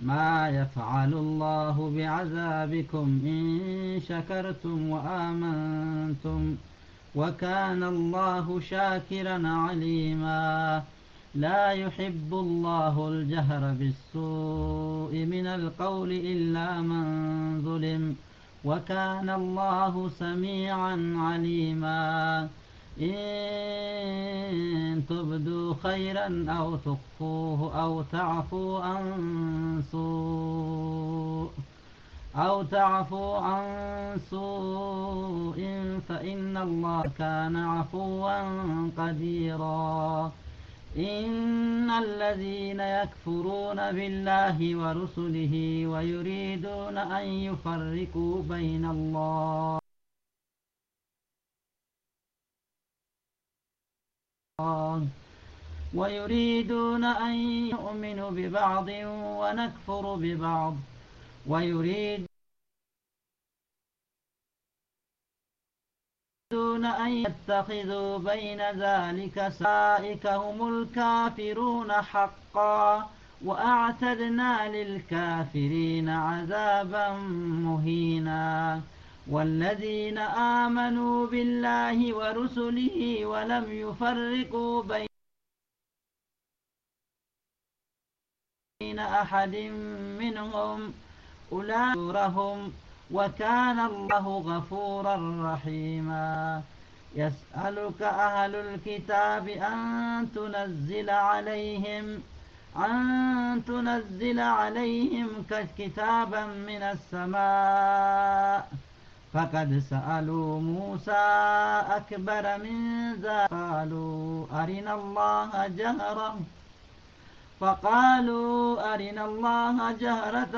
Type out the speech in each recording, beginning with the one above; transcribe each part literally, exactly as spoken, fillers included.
ما يفعل الله بعذابكم إن شكرتم وآمنتم وكان الله شاكرا عليما لا يحب الله الجهر بالسوء من القول إلا من ظلم وكان الله سميعا عليما إن تبدوا خيرا أو تخفوه أو تعفوا عن سوء أو تعفوا عن سوء فإن الله كان عفوا قديرا إن الذين يكفرون بالله ورسله ويريدون أن يفرقوا بين الله ويريدون أن يؤمنوا ببعض ونكفر ببعض ويريدون أن يتخذوا بين ذلك سائك هم الكافرون حقا وأعتدنا للكافرين عذابا مهينا والذين آمنوا بالله ورسله ولم يفرقوا بين أحد منهم أولئك وكان الله غفورا رحيما يسألك أهل الكتاب أن تنزل عليهم أن تنزل عليهم كتابا من السماء فقد سألوا موسى أكبر من ذلك قالوا أرنا الله جهرا فقالوا أرنا الله جهرة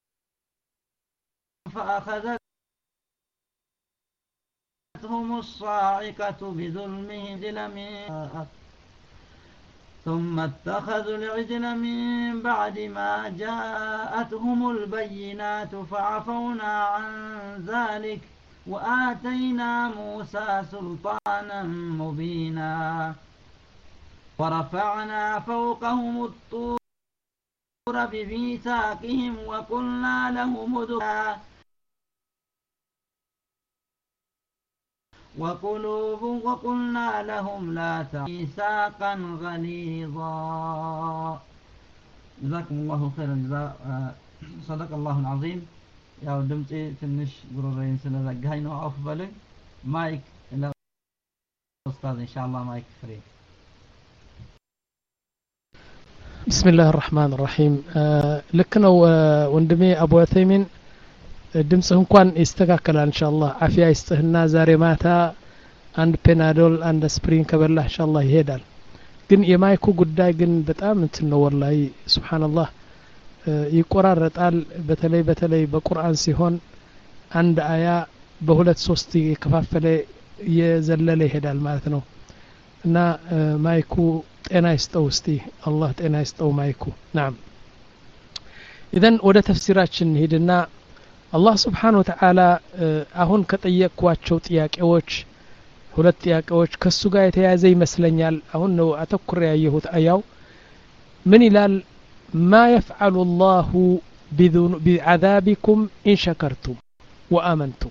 فأخذتهم الصاعقة بظلمهم ثم اتخذوا العجل من بعد ما جاءتهم البينات فعفونا عن ذلك وآتينا موسى سلطانا مبينا ورفعنا فوقهم الطور بميثاقهم وقلنا لهم ادخلوا وقلوب وقلنا لهم لا ميثاقا غليظا جزاكم الله خير الجزاء صدق الله العظيم يا دمتي تنش غرورين سنزغاي نو عفو بلኝ مايك استاذ ان شاء الله مايك فري بسم الله الرحمن الرحيم ልክ ነው ወንድሜ አቡ አተይሚን ድምጽህ እንኳን ይስተካከላል ኢንሻአላህ አፊያ ይስጥህና ዛሬ ማታ አንድ ፔናዶል አንድ ስፕሪን ከበላህ ኢንሻአላህ ይሄዳል ግን የማይኩ ጉዳይ ግን በጣም እንትን ነው ወላሂ ሱብሃንአላህ ይቆራረጣል በተለይ በተለይ በቁርአን ሲሆን አንድ አያ በሁለት ሶስት የከፋፈለ የዘለለ ይሄዳል ማለት ነው እና ማይኩ ጤና ይስጠው እስቲ አላህ ጤና ይስጠው ማይኩ ናም ኢዘን ወደ ተፍሲራችን ሄድና አላህ Subhanahu Wa Ta'ala አሁን ከጠየቅኳቸው ጥያቄዎች ሁለት ጥያቄዎች ከሱ ጋር የተያያዘ ይመስለኛል አሁን ነው አተኩር ያየሁት አያው ምን ይላል ما يفعل الله بعذابكم إن شكرتم وآمنتم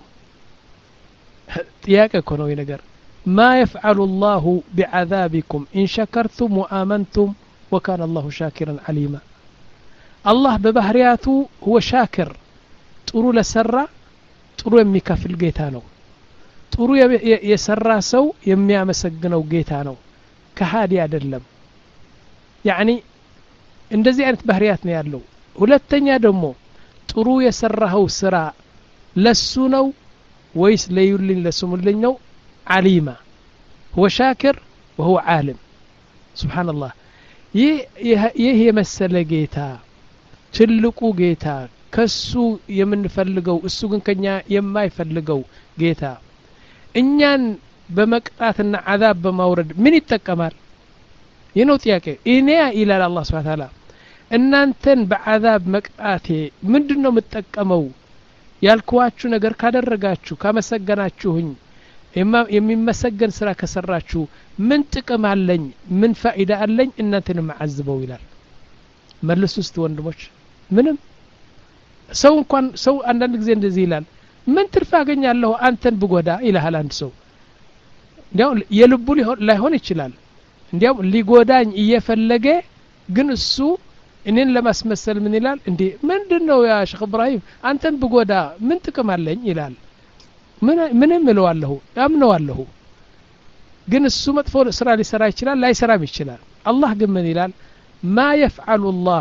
ጥያቄ እኮ ነው ነገር ما يفعل الله بعذابكم إن شكرتم وآمنتم وكان الله شاكرا عليما الله ببهرياته هو شاكر ጥሩ ለሰራ ጥሩ የሚከፍል ጌታ ነው ጥሩ የሰራ ሰው የሚያመሰግነው ጌታ ነው ከሃዲ አይደለም يعني እንደዚህ አይነት ባህሪያት ነው ያለው ሁለተኛ ደግሞ ጥሩ የሰራው ስራ ለሱ ነው ወይስ ለዩልኝ ለስሙልኝ ነው عليما هو شاكر وهو عالم سبحان الله ይህ የመሰለ ጌታ ትልቁ ጌታ ከሱ የምንፈልገው እሱ ግን ከኛ የማይፈልገው ጌታ እኛን በመቅጣትና عذاب በማውረድ ምን ይጠቀማል የነው ጥያቄ እኔ ኢላላ አላህ Subhanahu Wa Ta'ala እናንተን በعذاب መቅጣቴ ምንድነው የምትጠቀመው ያልኳችሁ ነገር ካደረጋችሁ ካመሰገናችሁኝ የሚመሰገን ስራ ከሰራችሁ ምን ጥቅም አለኝ ምን ፋይዳ አለኝ እናንተን ማዓዝበው ይላል መልሱ እስቲ ወንድሞች ምንም ሰው እንኳን ሰው አንዳንድ ጊዜ እንደዚህ ይላል ምን ትርፍ አገኛለሁ አንተን ብጎዳ ይላል አንድ ሰው እንዲያው የልቡ ላይሆን ይችላል እንዲያው ሊጎዳኝ እየፈለገ ግን እሱ እኔን ለማስመሰል ምን ይላል እንዴ ምንድነው ያ ሼክ ኢብራሂም አንተን ብጎዳ ምን ጥቅም አለኝ ይላል ምን ምንም እለዋለሁ አምነዋለሁ ግን እሱ መጥፎ ስራ ሊሰራ ይችላል ላይሰራም ይችላል አላህ ግን ምን ይላል ما يفعل الله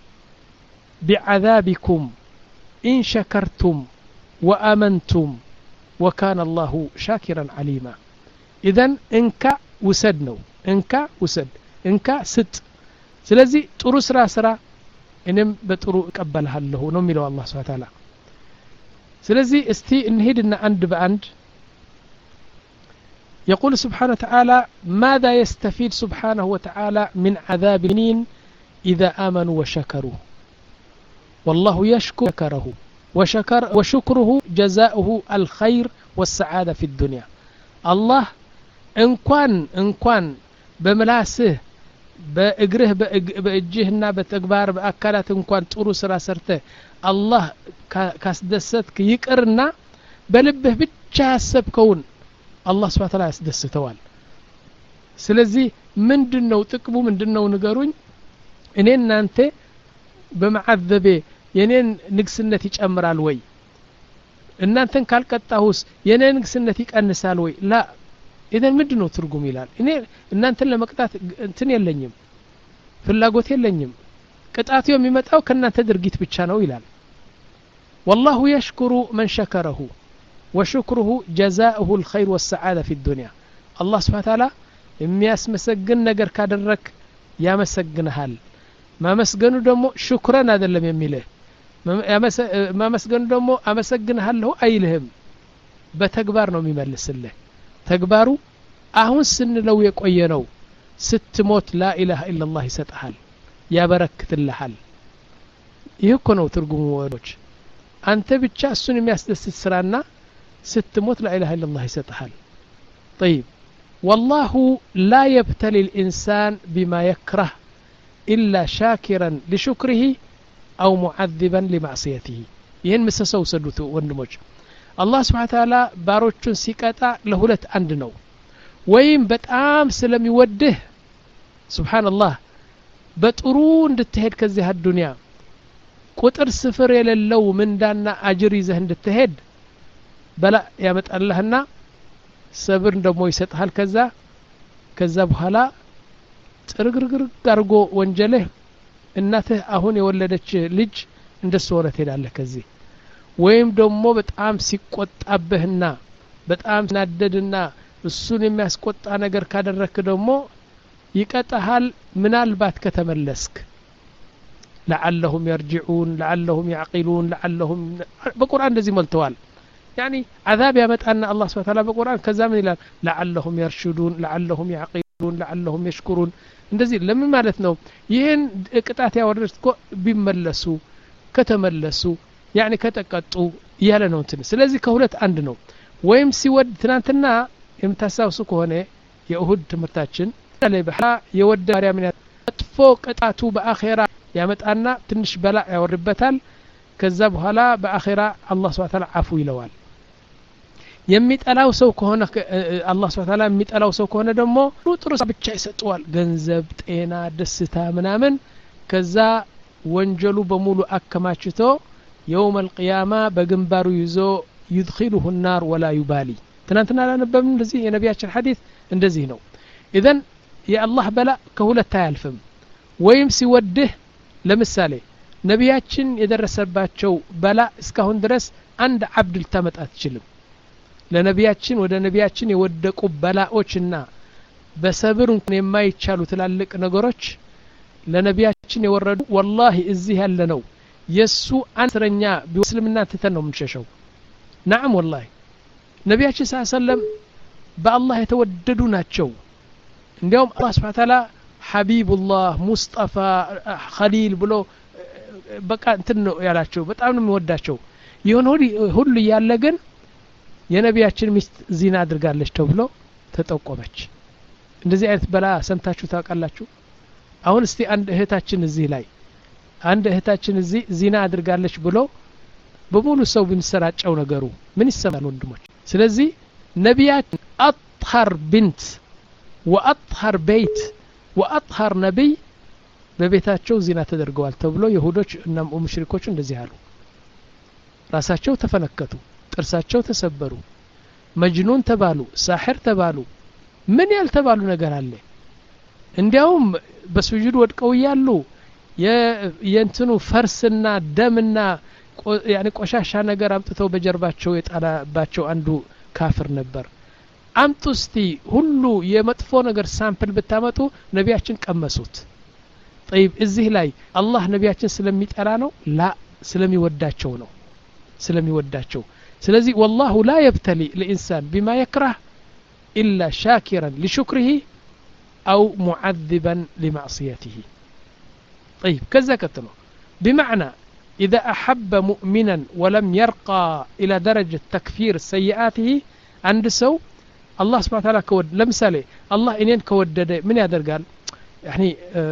بعذابكم إن شكرتم وآمنتم وكان الله شاكرا عليما إذن إنك وسدنو إنك وسد إنك ست سلازي ጥሩ ስራ ስራ እኔም በጥሩ እቀበልሃለሁ ነው የሚለው አላህ Subhanahu Wa Ta'ala ስለዚህ እስቲ እንሄድና አንድ በአንድ يقول سبحانه وتعالى ماذا يستفيد سبحانه وتعالى من عذاب المؤمنين إذا آمنوا وشكروا والله يشكر شكره وشكر وشكره جزاؤه الخير والسعادة في الدنيا الله إن كان إن كان بملاسه بأجره بأجهنا بتكبار بأكلات إن كان تورو سرا سرته الله كاسدستك يكرنا بلبه بتشاسب كون الله سبحانه وتعالى يسدستوال ስለዚህ ምንድነው ጥቅሙ ምንድነው ንገሩኝ እኔና አንተ በመዓዘቤ የኔን ንግስነት ይጨምራል ወይ እናንተን ካልቀጣሁስ የኔ ንግስነት ይቀንሳል ወይ ላ ኢደን ምንድነው ትርጉም ይላል እኔ እናንተን ለመቅጣት እንትን የለኝም ፍላጎት የለኝም ቅጣቱ የሚመጣው ከናንተ ድርጊት ብቻ ነው ይላል والله يشكر من شكره وشكره جزاؤه الخير والسعادة في الدنيا الله سبحانه وتعالى የሚያስመሰግን ነገር ካደረክ ያመሰግንሃል ማመስገኑ ደግሞ ሽክራን አይደለም የሚልህ ማመስገኑ ደግሞ አመሰግንሃለሁ አይልህም በተግባር ነው የሚመልስልህ ተግባሩ አሁን ስንለው የቆየ ነው ስትሞት ላ ኢላሃ ኢላላህ ይሰጣል ያበረክትልሃል ይህ እኮ ነው ትርጉሙ ወዶች አንተ ብቻ እሱን የሚያስደስት ስራና ስትሞት لا إله إلا الله يسطحال طيب والله لا يبتلي الإنسان بما يكره إلا شاكرا لشكره أو معذبا لمعصيته ይህን መሰሰው ሰዱት ወንድሞች አላህ Subhanahu Wa Ta'ala ባሮቹን ሲቀጣ ለሁለት አንድ ነው ወይም በጣም ስለሚወድህ ሱብሃንአላህ በጥሩ እንድትሄድ ከዚህ ዱንያ ቁጥር ስፍር የሌለው ምንዳና አጅር ይዘህ እንድትሄድ በላ ያመጣልህና ሰብር ደግሞ ይሰጣል ከዛ ከዛ በኋላ ጥርግርግር አድርጎ ወንጀልህ እናትህ አሁን የወለደች ልጅ እንደሱ ወረ ትሄዳለህ ከዚህ ወይም ደግሞ በጣም ሲቆጣብህና በጣም ናደድና እሱን የሚያስቆጣ ነገር ካደረክ ደግሞ ይቀጣሃል ምናልባት ከተመለስክ لعلهم يرجعون لعلهم يعقلون لعلهم بقرآن እንደዚህ መልተዋል يعني عذاب يمتأن الله سبحانه وتعالى بقرآن كذا من ይላል لعلهم يرشدون لعلهم يعقلون لعلهم يشكرون እንደዚህ ለምን ማለት ነው ይሄን ቅጣት ያወረድኩ ቢመለሱ ከተመለሱ يعني ከተቀጡ ያለ ነው እንትን ስለዚህ ከሁለት አንድ ነው ወይም ሲወድ ትናንትና የምታሳውሱ ከሆነ የኡሁድ ትምርታችን ላይ በኋላ የወደ ማርያም ያጥፎ ቅጣቱ በአኺራ ያመጣና ትንሽ በላ ያወርበታል ከዛ በኋላ በአኺራ አላህ Subhanahu Wa Ta'ala አፉ ይለዋል የሚጠላው ሰው ከሆነ አላህ Subhanahu Wa Ta'ala የሚጠላው ሰው ከሆነ ደግሞ ጥሩ ብቻ ይሰጠዋል ገንዘብ ጤና ደስታ ምናምን ከዛ ወንጀሉ በሙሉ አከማችቶ يوم القيامة بجنبارو يزو يدخله النار ولا يبالي تنانتنا لا نبم እንደዚህ የነቢያችን ሐዲስ እንደዚህ ነው ኢذن የአላህ በላ ከሁለት ታያልፍም ወይም ሲወድህ ለምሳሌ ነቢያችን የደረሰባቸው በላ እስካሁን ድረስ አንድ አብድ ልታመጣ አትችልም ለነቢያችን ወደ ነቢያችን የወደቁ በላዎችና በሰብር እንኳን የማይቻሉ ትላልቅ ነገሮች ለነቢያችን የወረዱ والله እዚህ ያለ ነው የሱ አንስረኛ ቢስልምና ተተን ነው ምንሸሸው نعم والله ነቢያችን ሰለላሁ ዐለይሂ ወሰለም በአላህ የተወደዱ ናቸው እንዲያውም አላህ Subhanahu Wa Ta'ala ሐቢቡላህ ሙስጠፋ ኸሊል ብሎ በቃ እንትን ነው ያላቸው በጣም ነው የሚወዳቸው ይሁን ሁሉ ያለ ግን የነቢያችን ሚስት ዚና አድርጋለች ተብሎ ተጠቆመች እንደዚህ አይነት በላ ሰምታችሁ ታውቃላችሁ አሁን እስቲ አንድ እህታችን እዚህ ላይ አንድ እህታችን እዚህ ዚና አድርጋለች ብሎ በሙሉ ሰው ቢንሰራጨው ነገሩ ምን ይሰማል ወንድሞች? ስለዚህ ነቢያት አጥሃር ቢንት ወአጥሃር ቤት ወአጥሃር ነቢይ በቤታቸው ዚና ተደርገዋል ተብሎ ይሁዶች እና ሙሽሪኮች እንደዚህ አሉ። ራሳቸው ተፈነከቱ፣ ጥርሳቸው ተሰበሩ፣ መጅኑን ተባሉ፣ ሳሕር ተባሉ። ምን ያልተባሉ ነገር አለ? እንዲያውም በሱጁድ ወድቀው ያሉ የእንትኑ ፈርስና ደምና ያኔ ቆሻሻ ነገር አምጥተው በጀርባቸው የጣላባቸው አንዱ ካፍር ነበር። አምጡ እስቲ ሁሉ የመጥፎ ነገር ሳምፕል ብታመጡ ነቢያችን ቀመሱት። طيب እዚህ ላይ አላህ ነቢያችን ስለሚጠላ ነው? ላ ስለሚወዳቸው ነው። ስለሚወዳቸው ስለዚህ والله لا يبتلي الإنسان بما يكره إلا شاكرا لشكره أو معذبا لمعصيته. طيب كذا كتنو بمعنى إذا أحب مؤمنا ولم يرقى إلى درجة تكفير سيئاته عند سو الله سبحانه وتعالى كود لمثالي الله إنين كودد من يقدر قال يعني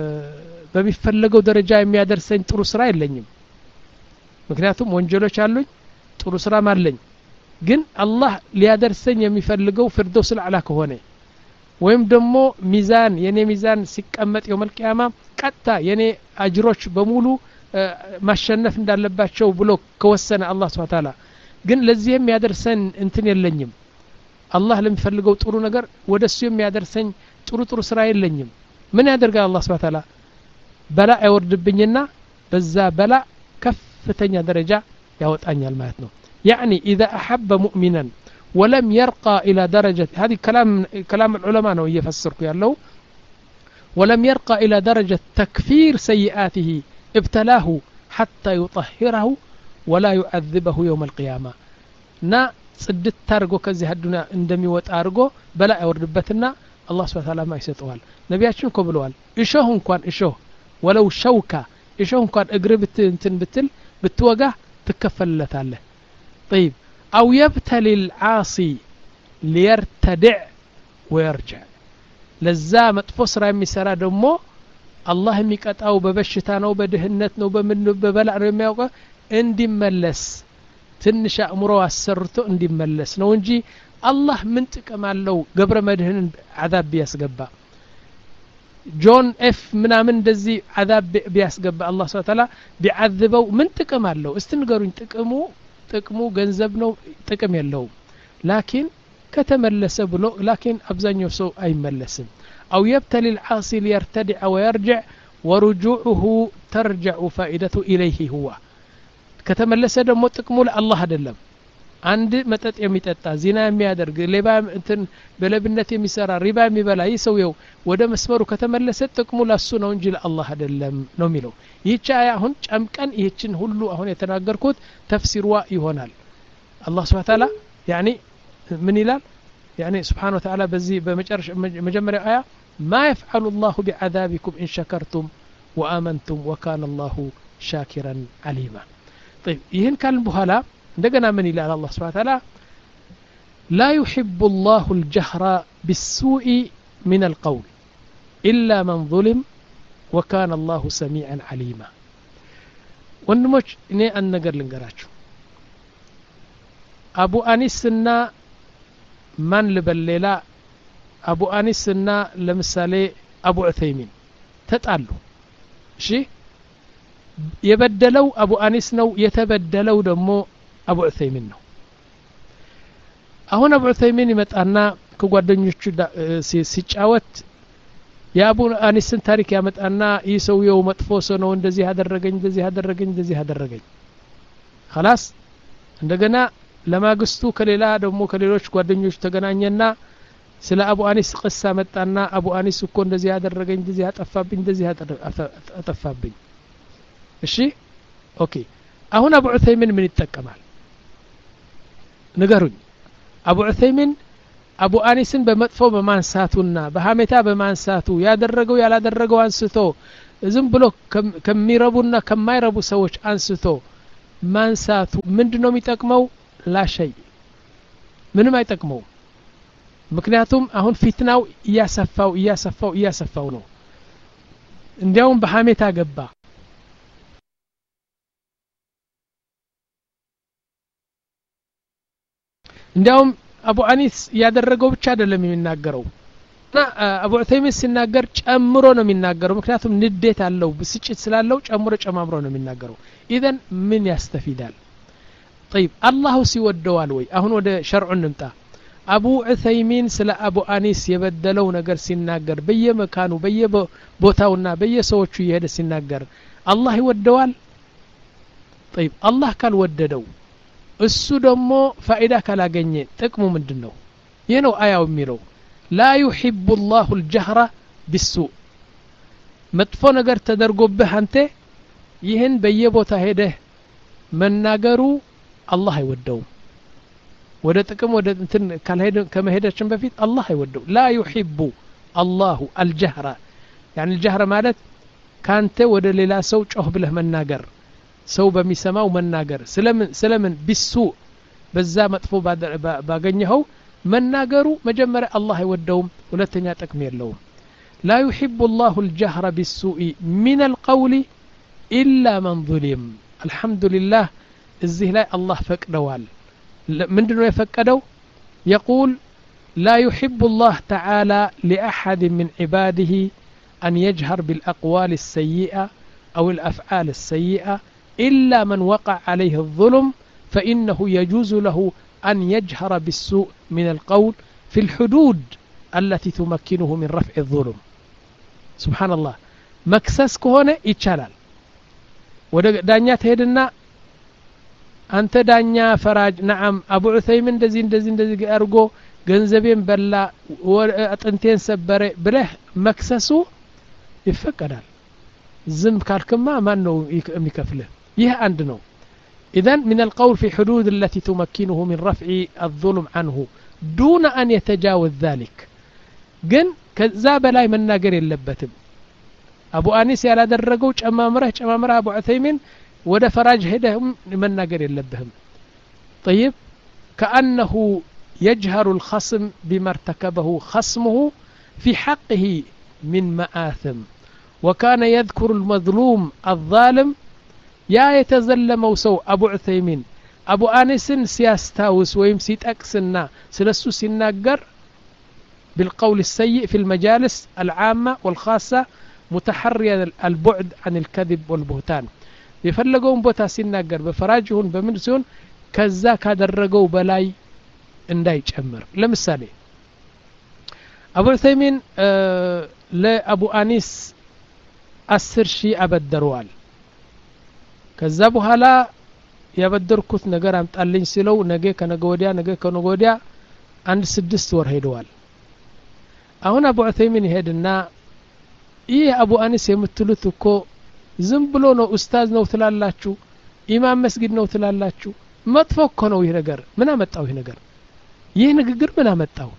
በሚፈለገው ደረጃ የሚያደርሰኝ ጥሩ ስራ የለኝም። ምክንያቱም ወንጀሎች አሉኝ፣ ጥሩ ስራም አለኝ። ግን አላህ ሊያደርሰኝ የሚፈልገው ፍርዶስ አልአላ ከሆነ ወይም ደግሞ ሚዛን የኔ ሚዛን ሲቀመጥ የውመል ቂያማ ቀጣ የኔ አጅሮች በሙሉ ማሸነፍ እንዳለባቸው ብሎ ከወሰነ አላህ Subhanahu Wa Ta'ala ግን ለዚህ የሚያደርሰን እንትን የለኝም። አላህ ለሚፈልገው ጥሩ ነገር ወደሱ የሚያደርሰኝ ጥሩ ጥሩ ስራ የለኝም። ምን ያደርጋል አላህ Subhanahu Wa Ta'ala? በላ አይወርድብኝና በዛ በላ ከፍተኛ ደረጃ ያወጣኛል ማለት ነው። يعني إذا أحب مؤمنا ولم يرقى إلى درجة هذه كلام كلام العلماء ነው እየፈሰርኩ ያለው ولم يرقى إلى درجة تكفير سيئاته ابتلاه حتى يطهره ولا يعذبه يوم القيامة نا ጽድት ታርጎ ከዚህ አዱና እንደሚወጣ አርጎ በላ አይወርድበትና አላህ Subhanahu Wa Ta'ala ማይሰጠዋል። ነቢያችን እኮ ብለዋል እሾህ እንኳን እሾህ ወለው ሸውካ እሾህ እንኳን እግር እንትን ብትል ብትወጋ ትከፈልለታለህ። طيب أو يبتلي العاصي ليرتدع ويرجع لذا مطفو ስራ የሚሰራ ደግሞ አላህ የሚቀጣው በበሽታ ነው በድህነት ነው በምን በበላዕ ነው የሚያውቀው እንዲመለስ ትንሽ አእምሮ አሰርቶ እንዲመለስ ነው እንጂ አላህ ምን ጥቅም አለው ገብረ መድህንን አዛብ ቢያስገባ ጆን ኤፍ ምናምን እንደዚህ አዛብ ቢያስገባ አላህ Subhanahu Wa Ta'ala ቢዓذበው ምን ጥቅም አለው? እስቲ ንገሩኝ። ጥቅሙ ጥቅሙ ገንዘብ ነው? ጥቅም የለውም። ላኪን ከተመለሰ ብሎ ላኪን አብዛኛው ሰው አይመለስም። أو يبتلي العاصي ليرتدع ويرجع ورجوعه ترجع فائدته إليه هو ከተመለሰ ደግሞ ጥቅሙ ለአላህ አይደለም። አንድ መጠጥ የሚጠጣ ዚና የሚያደርግ ሌባ እንትን በለብነት የሚሰራ ሪባ የሚበላ ይሰውየው ወደ መስመሩ ከተመለሰ ጥቅሙ ለሱ ነው እንጂ ለአላህ አይደለም ነው የሚለው። ይህች አያ አሁን ጨምቀን ይህችን ሁሉ አሁን የተናገርኩት ተፍሲርዋ ይሆናል። አላህ Subhanahu Wa Ta'ala يعني ምን ይላል? يعني سبحانه وتعالى በዚህ በመጨረሻ መጀመሪያ አያ ما يفعل الله بعذابكم إن شكرتم وآمنتم وكان الله شاكرا عليما. طيب ይህን ካልን በኋላ እንደገና ምን ይላል አላህ Subhanahu Wa Ta'ala لا يحب الله الجهر بالسوء من القول إلا من ظلم وكان الله سميعا عليما. ወንድሞች እኔ አንድ ነገር ልንገራችሁ። አቡ አኒስና ማን ልበሌላ አቡ አኒስና ለምሳሌ አቡ ዑተይሚን ተጣሉ። እሺ የበደለው አቡ አኒስ ነው፣ የተበደለው ደግሞ አቡ ዑተይሚን ነው። አሁን አቡ ዑተይሚን ይመጣና ከጓደኞቹ ሲጫወት የአቡ አኒስን ታሪክ ያመጣና ይሰውየው መጥፎ ሰው ነው፣ እንደዚህ ያደረገኝ እንደዚህ ያደረገኝ እንደዚህ ያደረገኝ خلاص እንደገና ለማግስቱ ከሌላ ደግሞ ከሌሎች ጓደኞች ተገናኘና ስለ አቡ አኒስ ቅሳ መጣና አቡ አኒስ እኮ እንደዚህ ያደረገኝ እንደዚህ ያጠፋብኝ እንደዚህ ያጠፋብኝ። እሺ ኦኬ አሁን አቡ ዑተይሚን ምን ይጠቀማል ንገሩኝ? አቡ ዑተይሚን አቡ አኒስን በመጥፎ በማንሳቱና በሐሜታ በማንሳቱ ያደረገው ያላደረገው አንስቶ ዝም ብሎ ከሚረቡና ከማይረቡ ሰዎች አንስቶ ማንሳቱ ምንድነው የሚጠቅመው? ላሸይ ምንም አይጠቅመው። ምክንያቱም አሁን ፊትናው እያሰፋው እያሰፋው እያሰፋው ነው። እንዲያውም በሐሜታ ገባ። እንዲያውም አቡ አኒስ ያደረገው ብቻ አይደለም የሚናገረው እና አቡ ዑሰይሚን ሲናገር ጨምሮ ነው የሚናገረው ምክንያቱም ንዴት አለው ብስጭት ስላለው ጨምሮ ጨማምሮ ነው የሚናገረው ኢዘን ምን ያስተፊዳል طيب الله ሲወደዋል ወይ አሁን ወደ ሸርዑ እንምጣ አቡ ዑሰይሚን ስለ አቡ አኒስ የበደለው ነገር ሲናገር በየመካኑ በየቦታውና በየሰዎቹ ይሄድ ሲናገር አላህ ይወደዋል طيب አላህ ካልወደደው እሱ ደግሞ ፋይዳ ካላገኘ ጥቅሙ ምንድነው ይሄ ነው አያው የሚለው لا يحب الله الجهر بالسوء መጥፎ ነገር ተደርጎብህ አንተ ይህን በየቦታ ሄደህ መናገሩ አላህ አይወደውም ወደ ጥቅም ወደ እንትን ካልሄደ ከመሄዳችን በፊት አላህ አይወደው لا يحب الله الجهر يعني الجهر ማለት ካንተ ወደ ሌላ ሰው ጮህ ብለህ መናገር ሰው በሚሰማው መናገር ስለምን ስለምን بالسوء በዛ መጥፎ ባገኘው መናገሩ መጀመሪያ አላህ አይወደውም ሁለተኛ ጥቅም የለውም لا يحب الله الجهر بالسوء من القول إلا من ظلم الحمد لله እዚህ ላይ አላህ ፈቅደዋል ምንድነው የፈቀደው يقول لا يحب الله تعالى لأحد من عباده أن يجهر بالأقوال السيئة أو الأفعال السيئة إلا من وقع عليه الظلم فإنه يجوز له أن يجهر بالسوء من القول في الحدود التي تمكنه من رفع الظلم سبحان الله مكسس كهونه يتشالال ودا دانيا تهدنا أنت دانيا فراج نعم أبو عثيمين دزين دزين دزين أرجو جنزبين بلا وأنتين سبرة بله مكسسو يفكرال زم كالكما ما إنه يكفله يه عندنا إذن من القول في حدود التي تمكنه من رفع الظلم عنه دون أن يتجاوز ذلك جن كذاب لا من ناقر اللبتم أبو أنيس يلا درجوج أمامره أمامره أبو عثيمين وده فراج هدهم من ناقر اللبهم طيب كأنه يجهر الخصم بما ارتكبه خصمه في حقه من مآثم وكان يذكر المظلوم الظالم يا يتزلموا سو أبو عثيمين أبو أنيس سيستاوس ويم سيتأكسنا سلسو سيناقر بالقول السيء في المجالس العامة والخاصة متحريا البعد عن الكذب والبهتان يفلقون بوتا سيناقر بفراجهن بمنسون كذا كادرقوا بلاي انداي جمر لمثالي أبو عثيمين آه لأبو أنيس أسر شيء أبدروال ከዛ በኋላ ያበደርኩት ነገር አምጣልኝ ሲለው ነገ ከነገ ወዲያ ነገ ከነገ ወዲያ አንድ ስድስት ወር ሄደዋል አሁን አቡ ዑሰይሚን ሄድና ይህ አቡ አኒስ የምትሉት እኮ ዝም ብሎ ነው ኡስታዝ ነው ትላላችሁ ኢማም መስጊድ ነው ትላላችሁ መጥፎ እኮ ነው ይህ ነገር ምን አመጣው ይህ ነገር ይህ ንግግር ምን አመጣው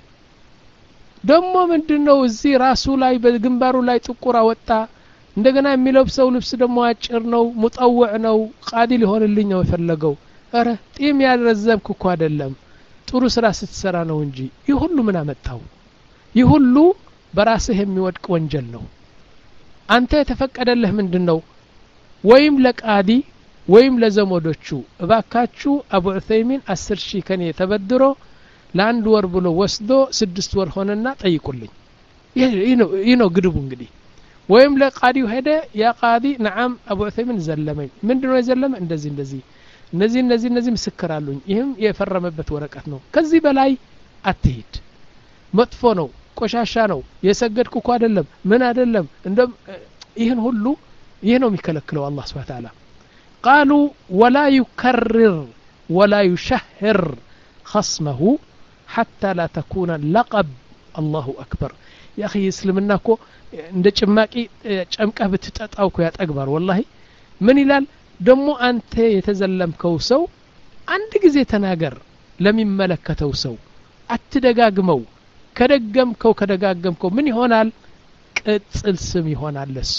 ደሞ ምንድነው እዚህ ራሱ ላይ በግንባሩ ላይ ጥቁር አወጣ እንደገና የሚለብሰው ልብስ ደግሞ አጭር ነው ሙጠውዕ ነው ቃዲ ሊሆንልኝ ነው የፈለገው አረ ጢም ያልረዘምኩ እኮ አይደለም ጥሩ ስራ ስትሰራ ነው እንጂ ይህ ሁሉ ምን አመጣው ይህ ሁሉ በራስህ የሚወድቅ ወንጀል ነው አንተ የተፈቀደልህ ምንድነው ወይም ለቃዲ ወይም ለዘመዶቹ እባካችሁ አቡ ዑሰይሚን አስር ሺህ ከኔ ተበድሮ ለአንድ ወር ብሎ ወስዶ ስድስት ወር ሆነና ጠይቁልኝ ይህ ነው ይህ ነው ግድቡ እንግዲህ ወይም ለቃዲው ሄደ ያ ቃዲ نعم አቡ ዑሰይሚን ዘለመኝ ምንድነው የዘለመ እንደዚህ እንደዚህ እነዚህ እነዚህ እነዚህ ምስክራሉኝ ይህም የፈረመበት ወረቀት ነው ከዚህ በላይ አትሂድ መጥፎ ነው ቆሻሻ ነው የሰገድኩ እኮ አይደለም ምን አይደለም እንደም ይህን ሁሉ ይህ ነው የሚከለክለው አላህ Subhanahu Wa Ta'ala قالوا ولا يكرر ولا يشهر خصمه حتى لا تكون لقب الله أكبر يا أخي اسلمنا كو እንደ ጭማቂ ጨምቀህ ብትጠጣው እኮ ያጠግባር والله ምን ይላል ደሞ አንተ የተዘለምከው ሰው አንድ ጊዜ ተናገር ለሚመለከተው ሰው አትደጋግመው ከደገምከው ከደጋገምከው ምን ይሆናል ቅጽል ስም ይሆናል ለሱ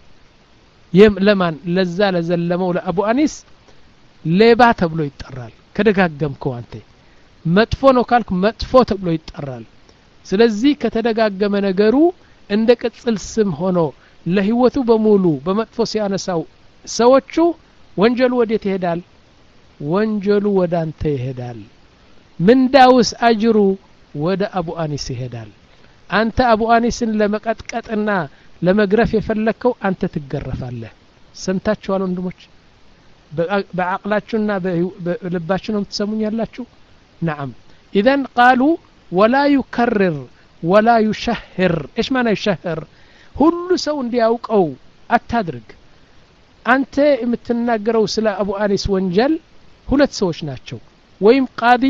የም ለማን ለዛ ለዘለመው ለአቡ አኒስ ሌባ ተብሎ ይጠራል ከደጋገምከው አንተ መጥፎ ነው ካልኩ መጥፎ ተብሎ ይጠራል ስለዚህ ከተደጋገመ ነገሩ እንደ ቅጽል ስም ሆኖ ለህይወቱ በሙሉ በመጥፎ ሲያነሳው ሰዎቹ ወንጀሉ ወዴት ይሄዳል ወንጀሉ ወዳንተ ይሄዳል من داوس أجرو ودا أبو أنيس يهدال أنت أبو أنيس لمقطقطنا لمغرف يفلكو أنت تغرف الله سمتاچو አሉ ወንድሞች بعقلاتنا بلباتنا تسمون يالاتشو نعم إذن قالوا ولا يكرر ولا يشهر إيش معنى يشهر ሁሉ ሰው እንዲያውቀው አታድርግ አንተ የምትናገረው ስለ አቡ አኒስ ወንጀል ሁለት ሰዎች ናቸው ወይም ቃዲ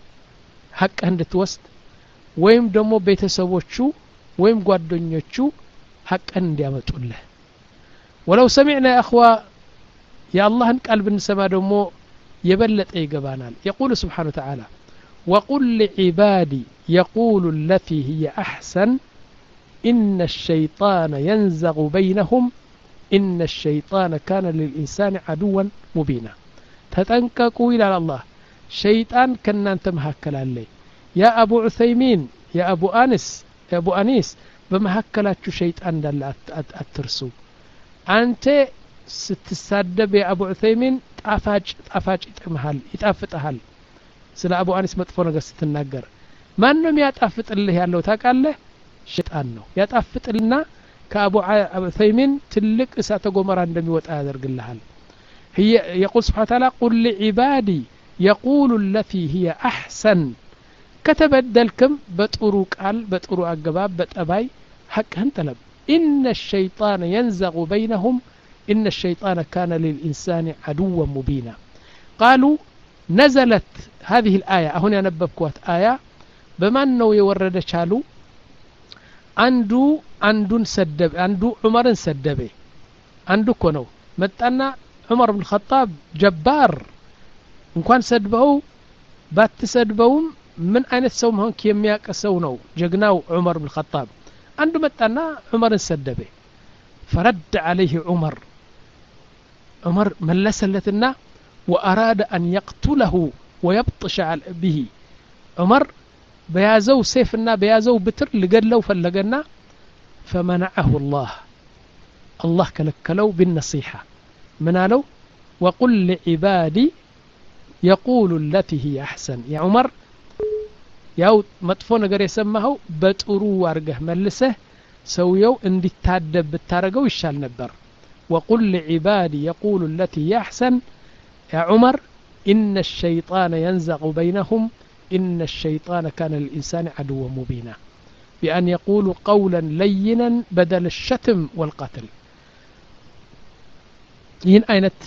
ሐቅ እንድትወስድ ወይም ደግሞ ቤተሰቦቹ ወይም ጓደኞቹ ሐቅን እንዲያመጡልህ ولو سمعنا يا اخوة يا الله قال بنسما دمو يبلط يغبانال يقول سبحانه وتعالى وقل لعبادي يقول التي هي احسن إن الشيطان ينزغ بينهم إن الشيطان كان للإنسان عدوا مبينا تتنككوا إلى الله شيطان كنا أنت مهكل عليه يا أبو عثيمين يا أبو أنس يا أبو أنيس بمهكلات شيطان دل أترسو أنت ستسادب يا أبو عثيمين طافاج طافاج يتمحل يطافطحل سلا أبو أنيس مطفو ነገር ስትናገር ማንንም ያጣፍጥልህ ያለው ታውቃለህ شيطان ነው ያጣፍጥልና ከአቡ ዑሰይሚን ትልቅ እሳተ ጎመራ እንደሚወጣ ያደርግልሃል هي يقول سبحانه وتعالى قل لعبادي يقول التي هي احسن كتبدلكم بطرو قال بطرو اغباب بطباي حقهن طلب ان الشيطان ينزغ بينهم ان الشيطان كان للانسان عدوا مبينا قالوا نزلت هذه الايه هنا نببكوات ايه بمن ነው የወረደች አሉ አንዱ አንዱን ሰደበ አንዱ ዑመርን ሰደበ አንዱ እኮ ነው መጣና ዑመር ኢብኑ ኸጣብ ጀባር እንኳን ሰድበው ባትሰድበውም ምን አይነት ሰው መሆን የሚያቀሰው ነው ጀግናው ዑመር ኢብኑ ኸጣብ አንዱ መጣና ዑመርን ሰደበ فرد عليه عمر عمر ملسلتنا واراد ان يقتله ويبطش به عمر بيازو سيفنا بيازو بتر لقلو فلقنا فمنعه الله الله كلكلو بالنصيحة منالو وقل لعبادي يقول التي هي أحسن يا عمر ياو مطفو نقر يسمهو بتقرو وارقه ملسه سويو اندي تادب بتارقو يشال نبر وقل لعبادي يقول التي هي أحسن يا عمر إن الشيطان ينزغ بينهم إن الشيطان كان للإنسان عدوا مبينا بأن يقول قولا لينا بدل الشتم والقتل ين أينت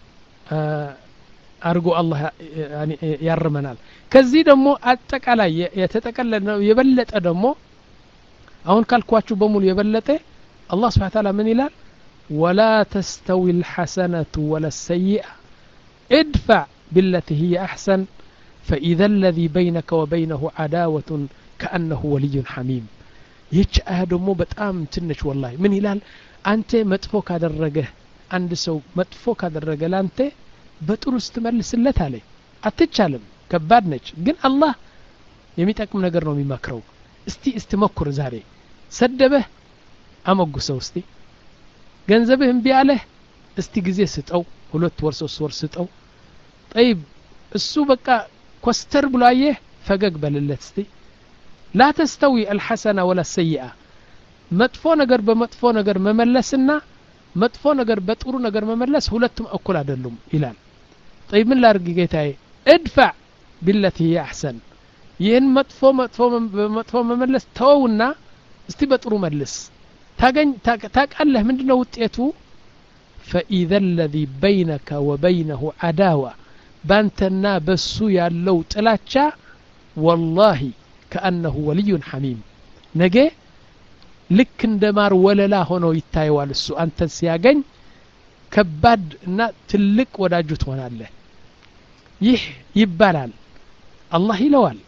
أرجو الله يعني يرمنال كزي دمو أتك على يتتكلم يبلت أدمو أهون كالكواتشو بمول يبلت الله سبحانه وتعالى من إلال ولا تستوي الحسنة ولا السيئة ادفع بالتي هي أحسن فإذا الذي بينك وبينه عداوة كأنه ولي حميم يج أهدمو بتأم تنش والله من إلال أنت متفوك هذا الرجه عند سو متفوك هذا الرجل أنت بترس تملس اللت عليه أتتشالم كبادنش جن الله يميتك من أجرنا ميمكرو استي استمكر زاري سدبه أمجو سوستي جنزبهم بيعله استي جزية ستأو ሁለት ወር ሶስት ወር ስጠው طيب እሱ በቃ ኮስተር ብላዬ ፈገግ በልለት እስቲ لا تستوي الحسنه ولا السيئه መጥፎ ነገር በመጥፎ ነገር መመለስና መጥፎ ነገር በጥሩ ነገር መመለስ ሁለቱም እኩል አይደሉም ይላል طيب ምን ላርግ ጌታዬ ادفع بالتي هي احسن ይህን መጥፎ መጥፎ በመጥፎ መመለስ ተውና እስቲ በጥሩ መልስ ታገኝ ታቃለህ ምንድነው ውጤቱ فإذا الذي بينك وبينه عداوة بانتنا بسو يالو تلاتشا والله كأنه ولي حميم نجي لك اندمار ولا لا هونو يتايوال السو أنت سياغن كباد نا تلك وداجوت وانا له يح يبالال الله يلوال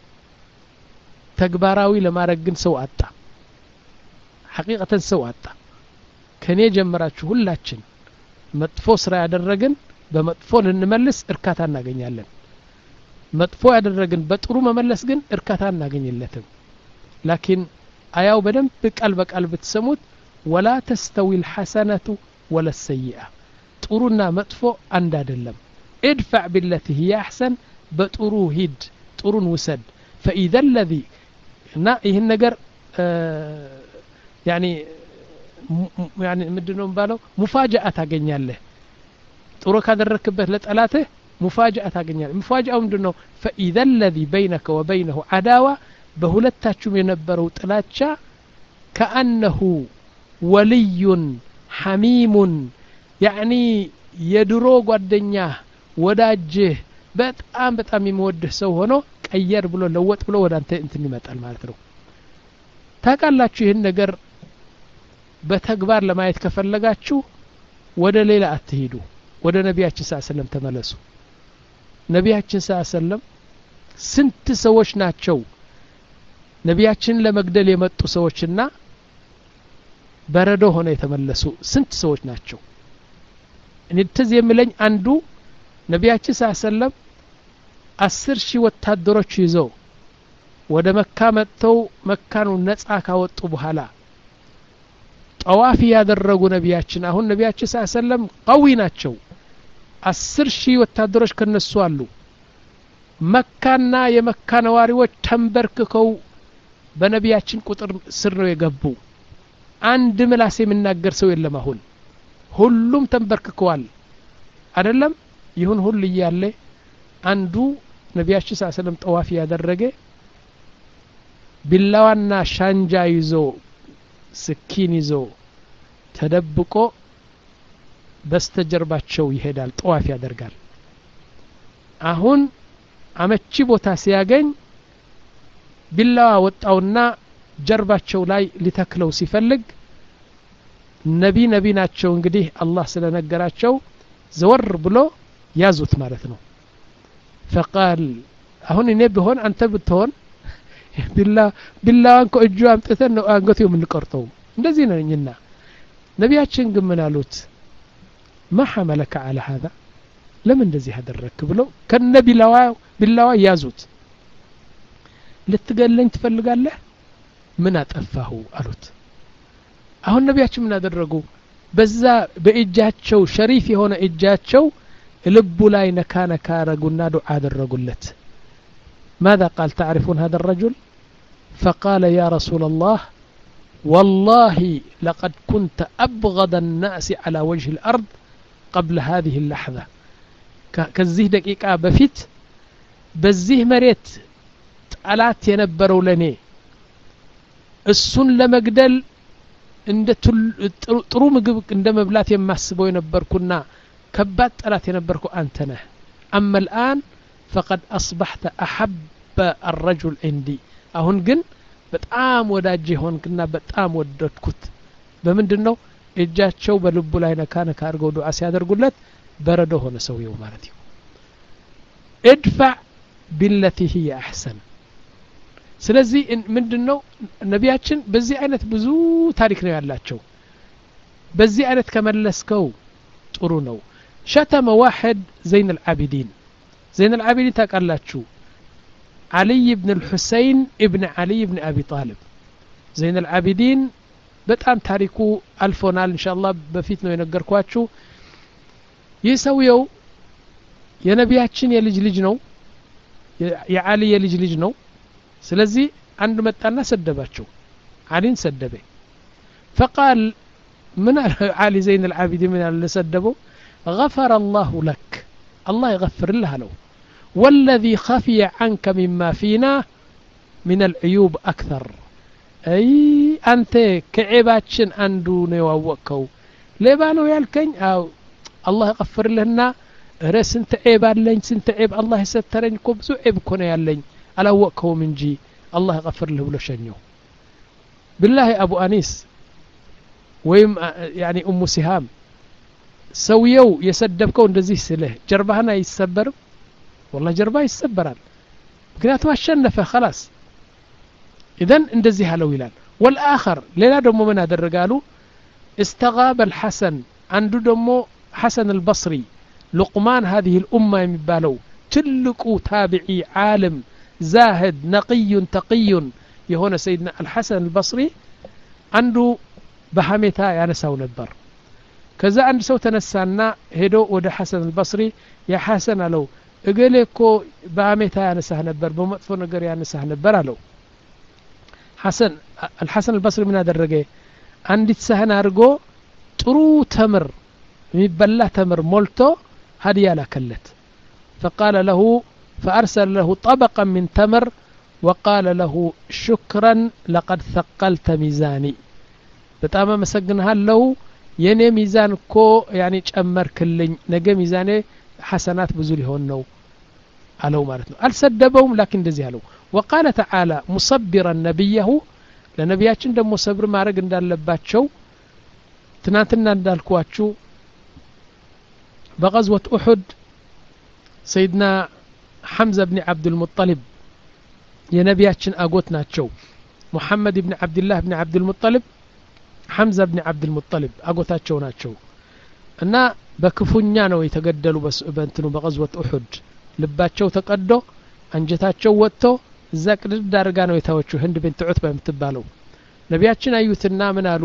تكباراوي لما رجن سو أتا حقيقة سو أتا كان يجمراتشو هلاتشن መጥፎ ስራ ያደረግን በመጥፎ ልንመልስ እርካታ እናገኛለን መጥፎ ያደረግን በጥሩ መመለስ ግን እርካታ እናገኝለትም لكن አያው በደንብ ቃል በቃል ብትሰሙት ولا تستوي الحسنة ولا السيئة ጥሩና መጥፎ አንድ አይደለም ادفع بالتي هي احسن በጥሩ ሂድ ጥሩን ውሰድ فإذا الذي እና ይህን ነገር يعني يعني ምንድነው ባለው ሙፋጃአ ታገኛለህ ጥሩ ካደረክበት ለጠላትህ ሙፋጃአ ታገኛለህ ሙፋጃአው ምንድነው فإذا الذي بينك وبينه عداوة በሁለታችሁም የነበረው ጥላቻ كأنه ولي حميم يعني የድሮ ጓደኛ ወዳጅህ በጣም በጣም የሚወድህ ሰው ሆኖ ቀየር ብሎ ለወጥ ብሎ ወደ አንተ እንትን ይመጣል ማለት ነው ታውቃላችሁ ይሄን ነገር በተግባር ለማየት ከፈለጋችሁ ወደ ሌላ አትሄዱ ወደ ነቢያችን ሰለላሁ ዐለይሂ ወሰለም ተመለሱ ነቢያችን ሰለላሁ ዐለይሂ ወሰለም ስንት ሰዎች ናቸው ነቢያችን ለመግደል የመጡ ሰዎችና በረዶ ሆነ የተመለሱ ስንት ሰዎች ናቸው እኔ ትዝ የሚለኝ አንዱ ነቢያችን ሰለላሁ ዐለይሂ ወሰለም አስር ሺህ ወታደሮች ይዘው ወደ መካ መጥተው መካኑ ነፃ ካወጡ በኋላ ጠዋፍ ያደረጉ ነቢያችን አሁን ነቢያችን ሰለላሁ ዐለይሂ ወሰለም ቀዊ ናቸው አስር ሺህ ወታደሮች ከነሱ አሉ መካና የመካ ነዋሪዎች ተንበርክከው በነቢያችን ቁጥር ስር ነው የገቡ አንድ ምላስ የሚናገር ሰው የለም አሁን ሁሉም ተንበርክከዋል አይደለም ይሁን ሁሉ ይያለ አንዱ ነቢያችን ሰለላሁ ዐለይሂ ወሰለም ጠዋፍ ያደረገ ቢላዋና ሻንጃ ይዞ ስኪን ይዞ ተደብቆ በስተጀርባቸው ይሄዳል ጠዋፍ ያደርጋል አሁን አመቺ ቦታ ሲያገኝ ቢላዋ ወጣውና ጀርባቸው ላይ ሊተክለው ሲፈልግ ነቢ ነቢ ናቸው እንግዲህ አላህ ስለነገራቸው ዘወር ብሎ ያዙት ማለት ነው فقال አሁን እኔ ቢሆን አንተ ብትሆን ቢላ ቢላዋን ከእጁ አምጥተን ነው አንገቱ የምንቆርጠው እንደዚህ ነኝና ነቢያችን ግን ምን አሉት ما حملك على هذا ለምን እንደዚህ አደረክ ብሎ ከነቢላዋ ቢላዋ ያዙት ልትገለኝ ትፈልጋለህ ምን አጠፋሁ አሉት አሁን ነቢያችን ምን አደረጉ በዛ በእጃቸው ሸሪፍ የሆነ እጃቸው ልቡ ላይ ነካ ነካ አረጉና ዱዓ አደረጉለት ماذا قال تعرفون هذا الرجل فقال يا رسول الله والله لقد كنت أبغض الناس على وجه الأرض قبل هذه اللحظة كزيه دقيقة بفيت بزيه مريت طلعت ينبروا لني السن لمقدل እንደ ጥሩ ምግብ እንደ መብላት የማስበው የነበርኩና ከባድ ጠላት የነበርኩ አንተ ነህ اما الان فقد اصبحت احب الرجل عندي አሁን ግን በጣም ወዳጅ ሆንክና በጣም ወደድኩት በምንድነው እጃቸው በልቡ ላይ ነካ ነካ አድርገው ዱዓ ሲያደርጉለት በረዶ ሆነ ሰውየው ማለት ነው ادفع بالتي هي احسن ስለዚህ ምንድነው ነቢያችን በዚህ አይነት ብዙ ታሪክ ነው ያላቸው በዚህ አይነት ከመለስከው ጥሩ ነው شتم واحد زين العابدين زين العابدين ታቃላችሁ علي بن الحسين ابن علي بن ابي طالب زين العابدين በጣም ታሪኩ አልፎናል ኢንሻአላህ በፊት ነው የነገርኳችሁ ይሰውየው የነቢያችን የልጅ ልጅ ነው የዓሊ የልጅ ልጅ ነው ስለዚህ አንድ መጣና ሰደባቸው አሊን ሰደበ فقال من علي زين العابدين من اللي سدبه غفر الله لك الله يغفر له له والذي خفي عنك مما فينا من العيوب أكثر أي أنت كعباتشن أندو نيواوكو ليبانو يالكين أو الله يغفر لنا رس انت عيب اللين سنت عيب الله يسترين كبسو عيب كون يالين على وكه من جي الله يغفر له ولا شنيو بالله ابو انيس ويم يعني ام سهام سويو يسدبكو እንደዚህ ስልህ ጀርባህና ይሰበር والله ጀርባ ይሰበራል ምክንያቱም አሸነፈ خلاص اذا እንደዚህ አለው ይላል والاخر ሌላ ደግሞ ምን አደረጋሉ استغاب الحسن አንዱ ደግሞ حسن البصري لقمان هذه الامه የሚባለው ትልቁ ታቢዒ ዓለም زاهد نقي تقي يهون سيدنا الحسن البصري عنده بحميتا يانساو نبر كذا عند سو تنسانا هدو ود حسن البصري يا حسن لو እገሌ እኮ በአሜታ ያነሳህ ነበር በመጥፎ ነገር ያነሳህ ነበር አለው ሐሰን الحسن البصري ምን አደረገ አንዲት ሳህን አድርጎ ጥሩ ተምር የሚበላ ተምር ሞልቶ هديه ላከለት فقال له فأرسل له طبقا من تمر وقال له شكرا لقد ثقلت ميزاني በጣም አመሰግንሃለሁ የኔ ሚዛን እኮ ያኒ ጨመርክልኝ ነገ ሚዛኔ ሐሰናት ብዙ ሊሆን ነው አለው ማለት ነው አልሰደበውም لكن እንደዚህ አለው وقال تعالى مصبرا نبيه ለነቢያችን ደግሞ ሰብር ማድረግ እንዳለባቸው ትናንትና እንዳልኳችሁ بغزوة أحد سيدنا حمزة بن عبد المطلب የነቢያችን አጎት ናቸው محمد بن عبد الله بن عبد المطلب حمزة بن عبد المطلب አጎታቸው ናቸው እና በክፉኛ ነው የተገደሉ በእንትኑ በغزوة أحد ልባቸው ተቀዶ አንጀታቸው ወጥቶ እዛ ቅድድ ዳርጋ ነው የታወቹ ህንድ بنت عتبة የምትባለው ነቢያችን አዩትና ምን አሉ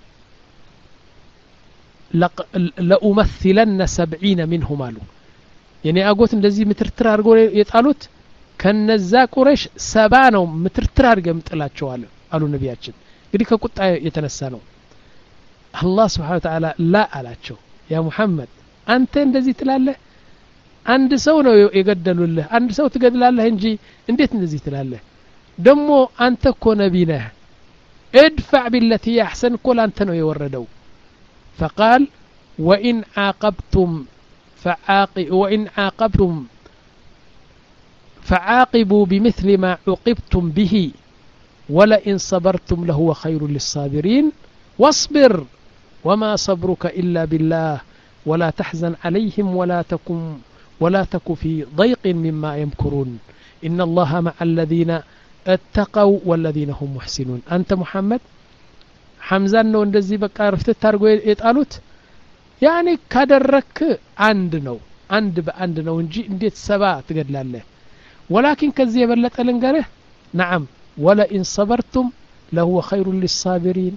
لأمثلن سبعين منهم አሉ የኔ አጎት እንደዚህ ምትርትር አድርጎ የጣሉት ከነዛ ቁረሽ ሰባ ነው ምትርትር አድርገው ምጥላቸው አሉ አሉ ነቢያችን እንግዲህ ከቁጣ የተነሳ ነው አላህ Subhanahu Wa Ta'ala ላ አላቸው ያ ሙሐመድ አንተ እንደዚህ ትላለህ አንድ ሰው ነው የገደሉልህ አንድ ሰው ትገድላለህ እንጂ እንዴት እንደዚህ ትላለህ ደሞ አንተ እኮ ነብይ ነህ ادفع بالتي احسن كل انت ነው የወረደው فقال وان عاقبتم فعاقب وان عاقبتم فعاقبوا بمثل ما عوقبتم به ولئن صبرتم لهو خير للصابرين واصبر وما صبرك إلا بالله ولا تحزن عليهم ولا تكن ولا تك في ضيق مما يمكرون إن الله مع الذين اتقوا والذين هم محسنون أنت محمد حمزة ነው እንደዚህ በቃ ረፍት ታርጎ የጣሉት ያኒ ካደረክ አንድ ነው አንድ በአንድ ነው እንጂ እንዴት ሰባ ትገድላለህ ولكن كذي يبلت لنقره نعم ولئن صبرتم لهو خير للصابرين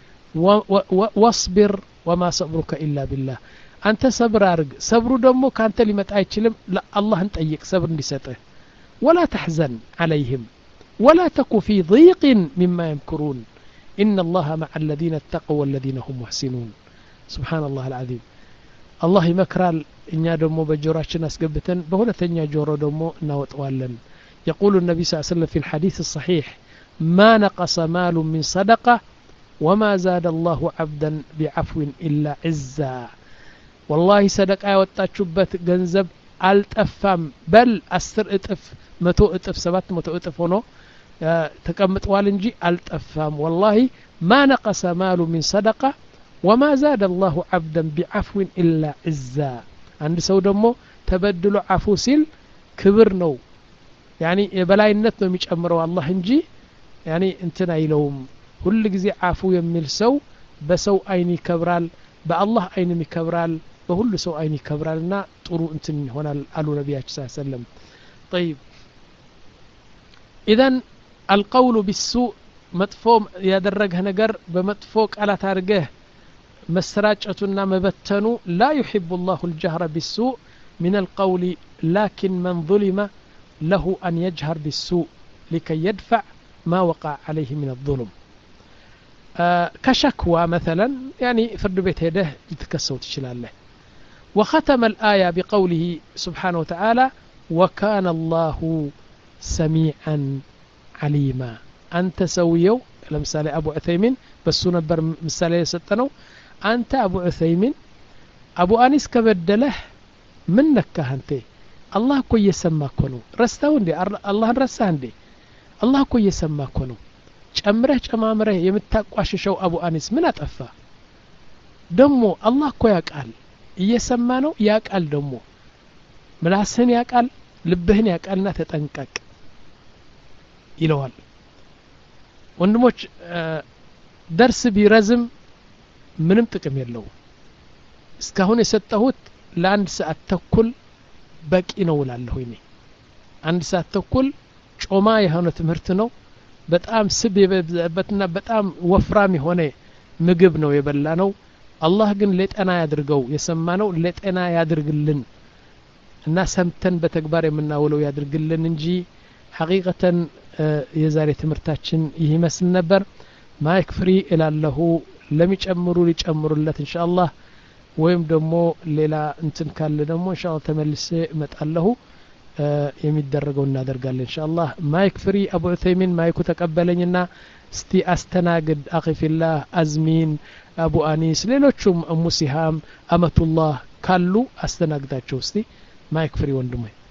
واصبر وما صبرك إلا بالله أنت صبر أرق صبر دمو كانت لمت أيتشلم لا الله انتأيك صبر نسته ولا تحزن عليهم ولا تكو في ضيق مما يمكرون إن الله مع الذين اتقوا والذين هم محسنون سبحان الله العظيم الله يمكرال እኛ ደግሞ በጆሮአችን አስገብተን በሁለተኛ ጆሮ ደግሞ እናወጣዋለን يقول النبي صلى الله عليه وسلم في الحديث الصحيح ما نقص مال من صدقة وما زاد الله عبدا بعفو إلا عزا والله صدقة ያወጣችሁበት ገንዘብ አልጠፋም በል አስር እጥፍ መቶ እጥፍ ሰባት መቶ እጥፍ ሆኖ ተቀምጧል እንጂ አልጠፋም والله ما نقص مال من صدقة وما زاد الله عبدا بعفو إلا عزا አንድ ሰው ደግሞ ተበድሎ አፉ ሲል ክብር ነው ያኒ የበላይነት ነው የሚጨምረው አላህ እንጂ ያኒ እንትን አይለውም ሁሉ ጊዜ አፉ የሚል ሰው በሰው አይን ይከብራል በአላህ አይን ይከብራል በሁሉ ሰው አይን ይከብራልና ጥሩ እንትን ይሆናል አሉ ነብያችን ሰለላሁ ዐለይሂ ወሰለም طيب اذا القول بالسوء መጥፎ ያደረገህ ነገር በመጥፎ ቃላት አድርገህ مسراجتنا مبتنو لا يحب الله الجهر بالسوء من القول لكن من ظلم له أن يجهر بالسوء لكي يدفع ما وقع عليه من الظلم آه كشكوى مثلا يعني فرد بيت يده يتكسوت شلاله وختم الآية بقوله سبحانه وتعالى وكان الله سميعا عليما أنت سويو لمثال أبو عثيمين بس نبر مثال يستنو أنت أبو عثيمين أبو أنيس كبدله منك أنت الله كو يسمى كونو رستاون دي الله رسان دي الله كو يسمى كونو ጨምረህ ጨማምረህ የምታቋሽሸው አቡ አኒስ ምን አጠፋ ደሞ አላህ እኮ ያቃል እየሰማ ነው ያቃል ደሞ ምላስህን ያቃል ልብህን ያቃልና ተጠንቀቅ ይለዋል ወንድሞች ደርስ ቢረዝም ምንም ጥቅም የለው እስካሁን የሰጠሁት ለአንድ ሰዓት ተኩል በቂ ነው እላለሁ እኔ አንድ ሰዓት ተኩል ጮማ የሆነ ትምህርት ነው በጣም ስብ የበዛበትና በጣም ወፍራም የሆነ ምግብ ነው የበላ ነው አላህ ግን ለጤና ያድርገው የሰማነው ለጤና ያድርግልን እና ሰምተን በተግባር የምናውለው ያድርግልን እንጂ ሐቂቀተን የዛሬ ትምህርታችን ይህ ይመስል ነበር። ማይክ ፍሪ እላለሁ። ለሚጨምሩ ሊጨምሩለት ኢንሻአላህ ወይም ደግሞ ሌላ እንትን ካለ ደግሞ ኢንሻአላህ ተመልሼ እመጣለሁ። የሚደረገው እናደርጋለን ኢንሻአላህ። ማይክ ፍሪ አቡ ዑሰይሚን ማይኩ ተቀበለኝና እስቲ አስተናግድ አኺፊላህ አዝሚን አቡ አኒስ ሌሎቹም እሙ ሲሃም አመቱላህ ካሉ አስተናግዳቸው እስቲ ማይክ ፍሪ ወንድሞች